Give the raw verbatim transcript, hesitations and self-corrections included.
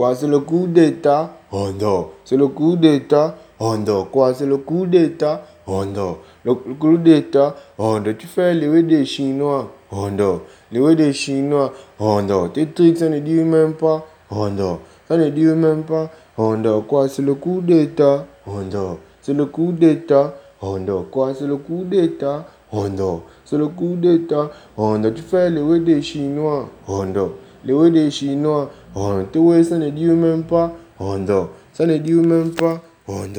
Quoi, c'est le coup d'état? Hondo. C'est le coup d'état? Hondo. Quoi, c'est le coup d'état? Hondo. Le, le coup d'état? Hondo. Tu fais lever des Chinois? Hondo. Lever des Chinois? Hondo. Tes trucs, ça ne dit même pas? Hondo. Ça ne dit même pas? Hondo. Quoi, c'est le coup d'état? Hondo. C'est le coup d'état? Hondo. Quoi, c'est le coup d'état? Hondo. C'est le coup d'état? Hondo. Tu fais lever des Chinois? Hondo. Lever des Chinois? Hondo. Ça ne dit même pas? Hondo. Ça ne dit même pas? Hondo.